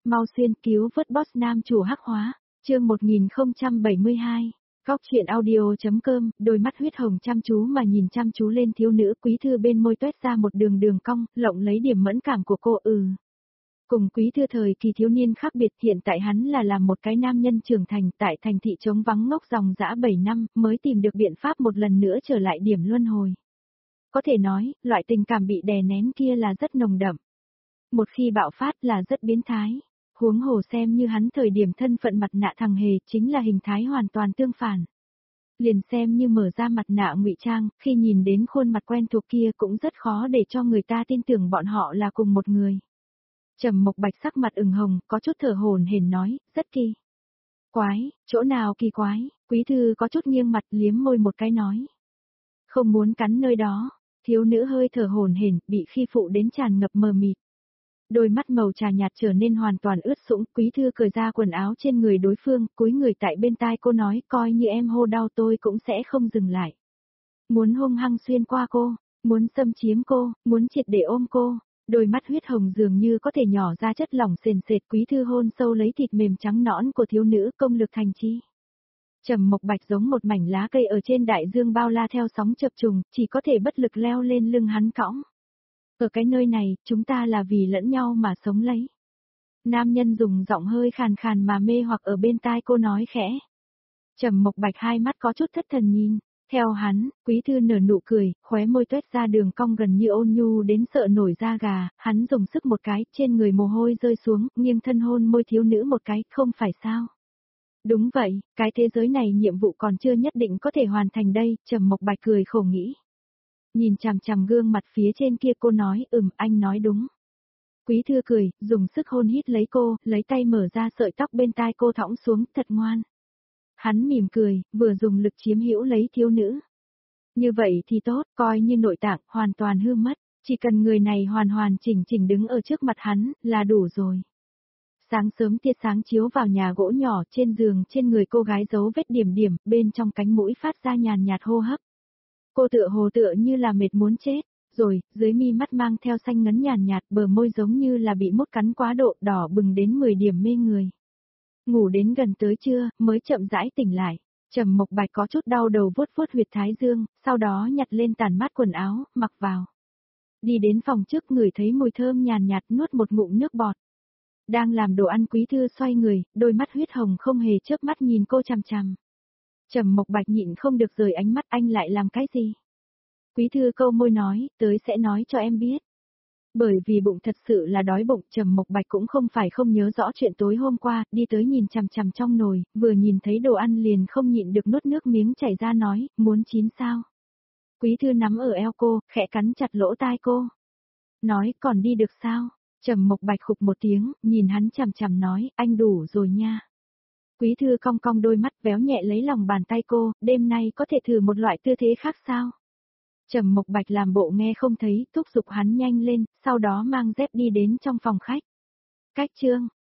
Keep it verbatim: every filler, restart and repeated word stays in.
mau xuyên cứu vớt boss nam chủ hắc hóa, chương một nghìn không trăm bảy mươi hai. Góc chuyện audio.com, đôi mắt huyết hồng chăm chú mà nhìn chăm chú lên thiếu nữ. Quý thư bên môi tuét ra một đường đường cong, lộng lấy điểm mẫn cảm của cô. Ừ. Cùng Quý thư thời kỳ thiếu niên khác biệt, hiện tại hắn là làm một cái nam nhân trưởng thành tại thành thị trống vắng ngốc dòng dã bảy năm, mới tìm được biện pháp một lần nữa trở lại điểm luân hồi. Có thể nói, loại tình cảm bị đè nén kia là rất nồng đậm. Một khi bạo phát là rất biến thái. Huống hồ xem như hắn thời điểm thân phận mặt nạ thằng hề chính là hình thái hoàn toàn tương phản. Liền xem như mở ra mặt nạ ngụy trang, khi nhìn đến khuôn mặt quen thuộc kia cũng rất khó để cho người ta tin tưởng bọn họ là cùng một người. Trầm Mộc Bạch sắc mặt ửng hồng, có chút thở hổn hển nói, rất kỳ quái, chỗ nào kỳ quái? Quý thư có chút nghiêng mặt liếm môi một cái nói. Không muốn cắn nơi đó. Thiếu nữ hơi thở hổn hển, bị khi phụ đến tràn ngập mờ mịt. Đôi mắt màu trà nhạt trở nên hoàn toàn ướt sũng. Quý thư cởi ra quần áo trên người đối phương, cúi người tại bên tai cô nói, coi như em hô đau tôi cũng sẽ không dừng lại. Muốn hung hăng xuyên qua cô, muốn xâm chiếm cô, muốn triệt để ôm cô. Đôi mắt huyết hồng dường như có thể nhỏ ra chất lỏng sền sệt. Quý thư hôn sâu lấy thịt mềm trắng nõn của thiếu nữ, công lực thành chi. Trầm Mộc Bạch giống một mảnh lá cây ở trên đại dương bao la theo sóng chập trùng, chỉ có thể bất lực leo lên lưng hắn cõng. Ở cái nơi này, chúng ta là vì lẫn nhau mà sống lấy. Nam nhân dùng giọng hơi khàn khàn mà mê hoặc ở bên tai cô nói khẽ. Trầm Mộc Bạch hai mắt có chút thất thần nhìn. Theo hắn, Quý thư nở nụ cười, khóe môi tuét ra đường cong gần như ôn nhu đến sợ nổi da gà. Hắn dùng sức một cái, trên người mồ hôi rơi xuống, nghiêng thân hôn môi thiếu nữ một cái, không phải sao? Đúng vậy, cái thế giới này nhiệm vụ còn chưa nhất định có thể hoàn thành đây. Trầm Mộc Bạch cười khổ nghĩ. Nhìn chằm chằm gương mặt phía trên kia, cô nói, ừm, anh nói đúng. Quý thư cười, dùng sức hôn hít lấy cô, lấy tay mở ra sợi tóc bên tai cô thõng xuống, thật ngoan. Hắn mỉm cười, vừa dùng lực chiếm hữu lấy thiếu nữ. Như vậy thì tốt, coi như nội tạng, hoàn toàn hư mất, chỉ cần người này hoàn hoàn chỉnh chỉnh đứng ở trước mặt hắn, là đủ rồi. Sáng sớm tia sáng chiếu vào nhà gỗ nhỏ, trên giường trên người cô gái dấu vết điểm điểm, bên trong cánh mũi phát ra nhàn nhạt hô hấp. Cô tựa hồ tựa như là mệt muốn chết, rồi, dưới mi mắt mang theo xanh ngấn nhàn nhạt, bờ môi giống như là bị mốt cắn quá độ, đỏ bừng đến mười điểm mê người. Ngủ đến gần tới trưa, mới chậm rãi tỉnh lại. Trầm Mộc Bạch có chút đau đầu vuốt vuốt huyệt thái dương, sau đó nhặt lên tàn mát quần áo, mặc vào. Đi đến phòng trước, ngửi thấy mùi thơm nhàn nhạt, nuốt một ngụm nước bọt. Đang làm đồ ăn, Quý thư xoay người, đôi mắt huyết hồng không hề chớp mắt nhìn cô chằm chằm. Trầm Mộc Bạch nhịn không được rời ánh mắt, anh lại làm cái gì? Quý thư câu môi nói, tới sẽ nói cho em biết. Bởi vì bụng thật sự là đói bụng, Trầm Mộc Bạch cũng không phải không nhớ rõ chuyện tối hôm qua, đi tới nhìn chằm chằm trong nồi, vừa nhìn thấy đồ ăn liền không nhịn được nuốt nước miếng chảy ra nói, muốn chín sao? Quý thư nắm ở eo cô, khẽ cắn chặt lỗ tai cô. Nói, còn đi được sao? Trầm Mộc Bạch khục một tiếng, nhìn hắn chằm chằm nói, anh đủ rồi nha. Quý thư cong cong đôi mắt, véo nhẹ lấy lòng bàn tay cô, đêm nay có thể thử một loại tư thế khác sao? Trầm Mộc Bạch làm bộ nghe không thấy, thúc giục hắn nhanh lên, sau đó mang dép đi đến trong phòng khách. Cách chương,